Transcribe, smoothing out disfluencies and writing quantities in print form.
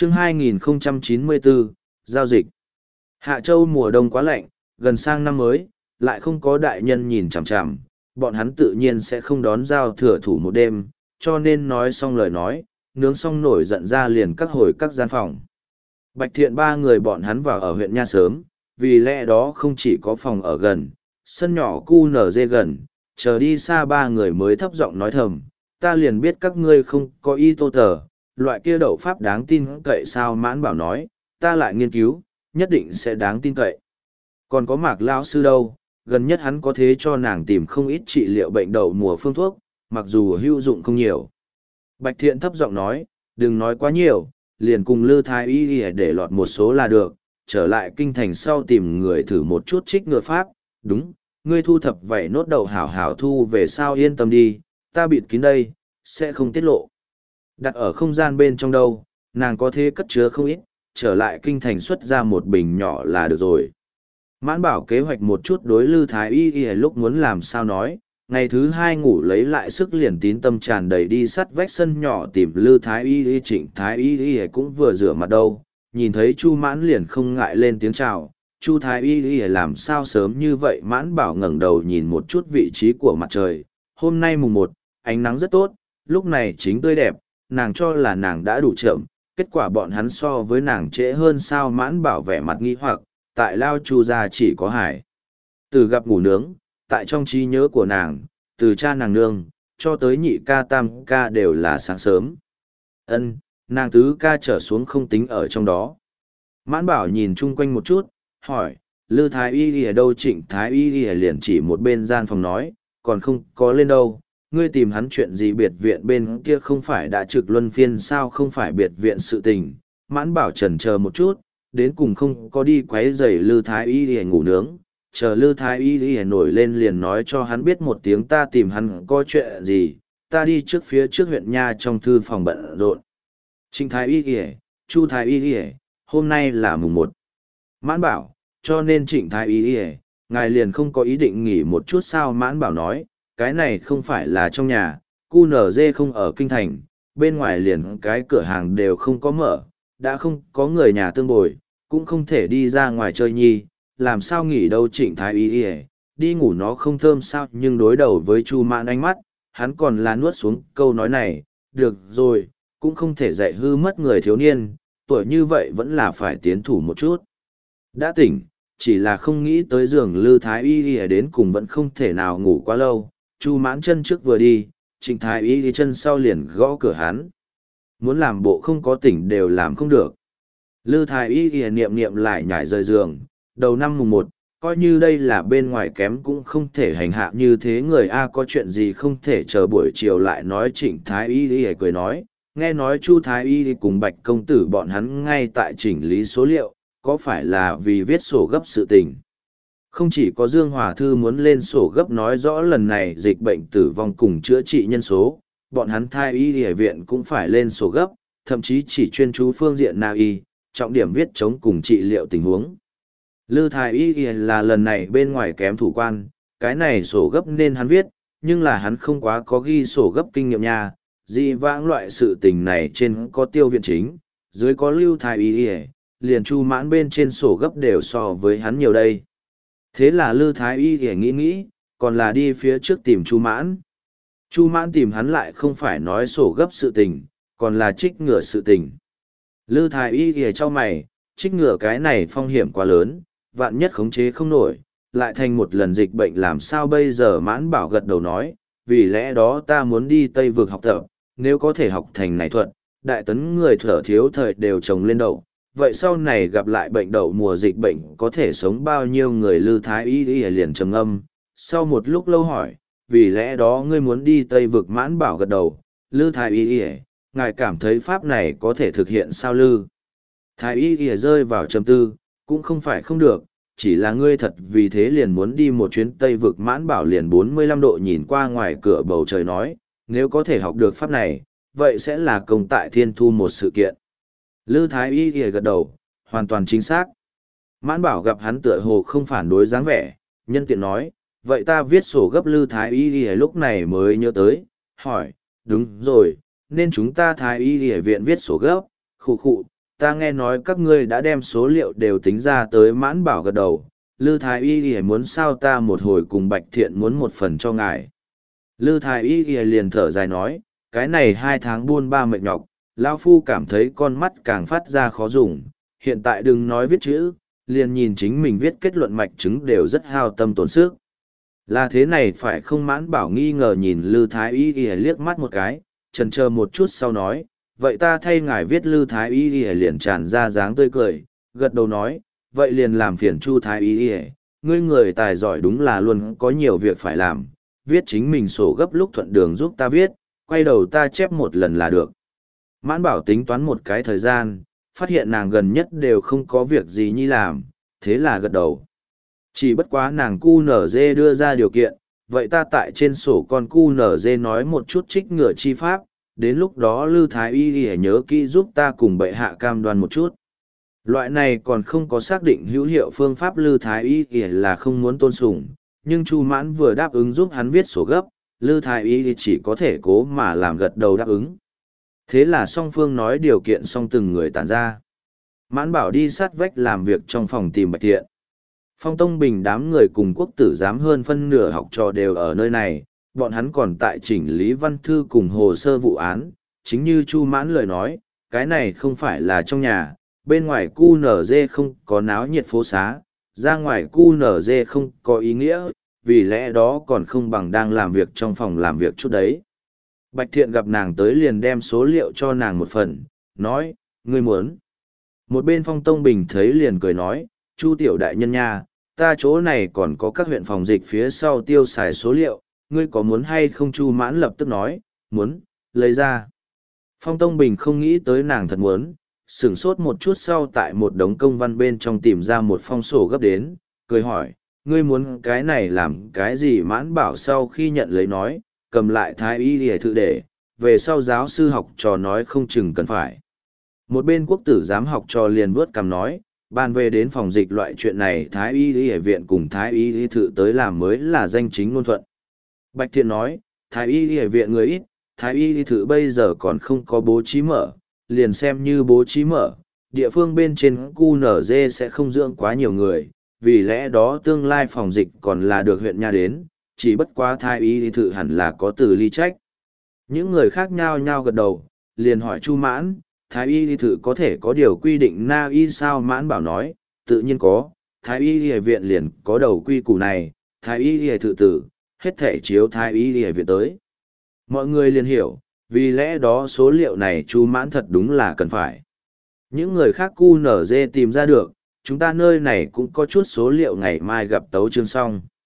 Chương 2094, Giao dịch. Hạ Châu mùa đông quá lạnh, gần sang năm mới, lại không có đại nhân nhìn chằm chằm, bọn hắn tự nhiên sẽ không đón giao thừa thủ một đêm, cho nên nói xong lời nói, nướng xong nổi giận ra liền các hồi các gian phòng. Bạch Thiện ba người bọn hắn vào ở huyện Nha sớm, vì lẽ đó không chỉ có phòng ở gần, sân nhỏ cu nở dê gần, chờ đi xa ba người mới thấp giọng nói thầm, ta liền biết các ngươi không có y tô tờ, loại kia đậu pháp đáng tin cậy sao. Mãn Bảo nói, ta lại nghiên cứu, nhất định sẽ đáng tin cậy. Còn có Mạc lão sư đâu, gần nhất hắn có thế cho nàng tìm không ít trị liệu bệnh đậu mùa phương thuốc, mặc dù hữu dụng không nhiều. Bạch Thiện thấp giọng nói, đừng nói quá nhiều, liền cùng Lư Thái Y để lọt một số là được, trở lại kinh thành sau tìm người thử một chút trích ngừa pháp. Đúng, ngươi thu thập vậy nốt đậu hảo hảo thu về sao, yên tâm đi, ta bịt kín đây, sẽ không tiết lộ. Đặt ở không gian bên trong đâu, nàng có thế cất chứa không ít, trở lại kinh thành xuất ra một bình nhỏ là được rồi. Mãn Bảo kế hoạch một chút đối Lư Thái Y lúc muốn làm sao nói, ngày thứ hai ngủ lấy lại sức liền tín tâm tràn đầy đi sắt vách sân nhỏ tìm Lư Thái Y. Trịnh Thái Y cũng vừa rửa mặt đâu, nhìn thấy Chu Mãn liền không ngại lên tiếng chào. Chu Thái Y làm sao sớm như vậy? Mãn Bảo ngẩng đầu nhìn một chút vị trí của mặt trời, hôm nay mùng 1, ánh nắng rất tốt, lúc này chính tươi đẹp, nàng cho là nàng đã đủ chậm, kết quả bọn hắn so với nàng trễ hơn sao. Mãn Bảo vẻ mặt nghi hoặc, tại Lao Chu gia chỉ có Hải từ gặp ngủ nướng, tại trong trí nhớ của nàng, từ cha nàng nương, cho tới nhị ca tam ca đều là sáng sớm. Nàng tứ ca trở xuống không tính ở trong đó. Mãn Bảo nhìn chung quanh một chút, hỏi, Lư Thái Y ở đâu? Trịnh Thái Y liền chỉ một bên gian phòng nói, còn không có lên đâu, ngươi tìm hắn chuyện gì? Biệt viện bên kia không phải đã trực luân phiên sao? Không phải biệt viện sự tình. Mãn Bảo chần chờ một chút, đến cùng không có đi quấy rầy Lư Thái Y ngủ nướng, chờ Lư Thái Y nổi lên liền nói cho hắn biết một tiếng, ta tìm hắn có chuyện gì, ta đi trước phía trước huyện Nha trong thư phòng bận rộn. Trịnh Thái Y, Chu Thái Y, hôm nay là mùng 1. Mãn Bảo, cho nên Trịnh Thái Y, ngài liền không có ý định nghỉ một chút sao? Mãn Bảo nói, cái này không phải là trong nhà, QNZ không ở kinh thành, bên ngoài liền cái cửa hàng đều không có mở, đã không có người nhà tương bồi, cũng không thể đi ra ngoài chơi nhi, làm sao nghỉ đâu? Trịnh Thái Y, đi ngủ nó không thơm sao? Nhưng đối đầu với Chu Mãn ánh mắt, hắn còn là nuốt xuống câu nói này, được rồi, cũng không thể dạy hư mất người thiếu niên, tuổi như vậy vẫn là phải tiến thủ một chút. Đã tỉnh, chỉ là không nghĩ tới giường Lư Thái Y đến cùng vẫn không thể nào ngủ quá lâu. Chu Mãn chân trước vừa đi, Trịnh Thái Y chân sau liền gõ cửa hắn. Muốn làm bộ không có tỉnh đều làm không được. Lư Thái Y niệm niệm lại nhảy rời giường, đầu năm mùng 1, coi như đây là bên ngoài kém cũng không thể hành hạ như thế người a. Có chuyện gì không thể chờ buổi chiều lại nói? Trịnh Thái Y cười nói, nghe nói Chu Thái Y cùng Bạch công tử bọn hắn ngay tại chỉnh lý số liệu, có phải là vì viết sổ gấp sự tình? Không chỉ có Dương Hòa Thư muốn lên sổ gấp nói rõ lần này dịch bệnh tử vong cùng chữa trị nhân số, bọn hắn Thái Y viện cũng phải lên sổ gấp, thậm chí chỉ chuyên chú phương diện nào y, trọng điểm viết chống cùng trị liệu tình huống. Lư Thái Y là lần này bên ngoài kém thủ quan, cái này sổ gấp nên hắn viết, nhưng là hắn không quá có ghi sổ gấp kinh nghiệm nha. Dị vãng loại sự tình này trên có Tiêu viện chính, dưới có Lưu Thái Y, liền Chu Mãn bên trên sổ gấp đều so với hắn nhiều đây. Thế là Lư Thái Y nghĩ, còn là đi phía trước tìm Chu Mãn. Chu Mãn tìm hắn lại không phải nói sổ gấp sự tình, còn là trích ngừa sự tình. Lư Thái Y cho mày, trích ngừa cái này phong hiểm quá lớn, vạn nhất khống chế không nổi, lại thành một lần dịch bệnh làm sao bây giờ? Mãn Bảo gật đầu nói, vì lẽ đó ta muốn đi Tây Vực học tập, nếu có thể học thành này thuật, đại tấn người thở thiếu thời đều trồng lên đậu, vậy sau này gặp lại bệnh đậu mùa dịch bệnh có thể sống bao nhiêu người? Lư Thái Y liền trầm ngâm, sau một lúc lâu hỏi, vì lẽ đó ngươi muốn đi Tây Vực? Mãn Bảo gật đầu, Lư Thái Y, ngài cảm thấy pháp này có thể thực hiện sao? Lư Thái Y rơi vào trầm tư, cũng không phải không được, chỉ là ngươi thật vì thế liền muốn đi một chuyến Tây Vực? Mãn Bảo liền 45 độ nhìn qua ngoài cửa bầu trời nói, nếu có thể học được pháp này, vậy sẽ là công tại thiên thu một sự kiện. Lư Thái Y gật đầu, hoàn toàn chính xác. Mãn Bảo gặp hắn tựa hồ không phản đối dáng vẻ, nhân tiện nói, vậy ta viết sổ gấp. Lư Thái Y lúc này mới nhớ tới, hỏi, đúng rồi, nên chúng ta Thái Y viện viết sổ gấp, khụ khụ, ta nghe nói các ngươi đã đem số liệu đều tính ra tới. Mãn Bảo gật đầu. Lư Thái Y muốn sao ta một hồi cùng Bạch Thiện muốn một phần cho ngài. Lư Thái Y liền thở dài nói, cái này 2 tháng buôn ba mệt nhọc, lão phu cảm thấy con mắt càng phát ra khó dùng, hiện tại đừng nói viết chữ, liền nhìn chính mình viết kết luận mạch chứng đều rất hao tâm tổn sức. Là thế này phải không? Mãn Bảo nghi ngờ nhìn Lư Thái Y liếc mắt một cái, chần chờ một chút sau nói, vậy ta thay ngài viết. Lư Thái Y liền tràn ra dáng tươi cười, gật đầu nói, vậy liền làm phiền Chu Thái Y, ngươi người tài giỏi đúng là luôn có nhiều việc phải làm, viết chính mình sổ gấp lúc thuận đường giúp ta viết, quay đầu ta chép một lần là được. Mãn Bảo tính toán một cái thời gian, phát hiện nàng gần nhất đều không có việc gì nhi làm, thế là gật đầu. Chỉ bất quá nàng QNZ đưa ra điều kiện, vậy ta tại trên sổ con QNZ nói một chút trích ngựa chi pháp, đến lúc đó Lư Thái Y nhớ kỹ giúp ta cùng bệ hạ cam đoan một chút. Loại này còn không có xác định hữu hiệu phương pháp. Lư Thái Y là không muốn tôn sùng, nhưng Chu Mãn vừa đáp ứng giúp hắn viết sổ gấp, Lư Thái Y chỉ có thể cố mà làm gật đầu đáp ứng. Thế là song phương nói điều kiện xong từng người tản ra. Mãn Bảo đi sát vách làm việc trong phòng tìm Bạch Thiện. Phong Tông Bình đám người cùng quốc tử giám hơn phân nửa học trò đều ở nơi này, bọn hắn còn tại chỉnh lý văn thư cùng hồ sơ vụ án. Chính như Chu Mãn lời nói, cái này không phải là trong nhà, bên ngoài QNZ không có náo nhiệt phố xá, ra ngoài QNZ không có ý nghĩa, vì lẽ đó còn không bằng đang làm việc trong phòng làm việc chút đấy. Bạch Thiện gặp nàng tới liền đem số liệu cho nàng một phần, nói, ngươi muốn. Một bên Phong Tông Bình thấy liền cười nói, Chu tiểu đại nhân nha, ta chỗ này còn có các huyện phòng dịch phía sau tiêu xài số liệu, ngươi có muốn hay không? Chu Mãn lập tức nói, muốn, lấy ra. Phong Tông Bình không nghĩ tới nàng thật muốn, sửng sốt một chút sau tại một đống công văn bên trong tìm ra một phong sổ gấp đến, cười hỏi, ngươi muốn cái này làm cái gì? Mãn Bảo sau khi nhận lấy nói, cầm lại Thái Y để thử để, về sau giáo sư học trò nói không chừng cần phải. Một bên quốc tử giám học trò liền vớt cằm nói, bàn về đến phòng dịch loại chuyện này Thái Y viện cùng Thái Y thử tới làm mới là danh chính ngôn thuận. Bạch Thiện nói, Thái Y viện người ít, Thái Y thử bây giờ còn không có bố trí mở, liền xem như bố trí mở, địa phương bên trên QNZ sẽ không dưỡng quá nhiều người, vì lẽ đó tương lai phòng dịch còn là được huyện nha đến, chỉ bất quá Thái Y thử hẳn là có từ ly trách. Những người khác nhao nhao gật đầu, liền hỏi Chu Mãn, Thái Y thử có thể có điều quy định na y sao? Mãn Bảo nói, tự nhiên có, Thái Y viện liền có đầu quy củ này, Thái Y thử tử, hết thể chiếu Thái Y viện tới. Mọi người liền hiểu, vì lẽ đó số liệu này Chu Mãn thật đúng là cần phải. Những người khác QNZ tìm ra được, chúng ta nơi này cũng có chút số liệu ngày mai gặp tấu chương xong.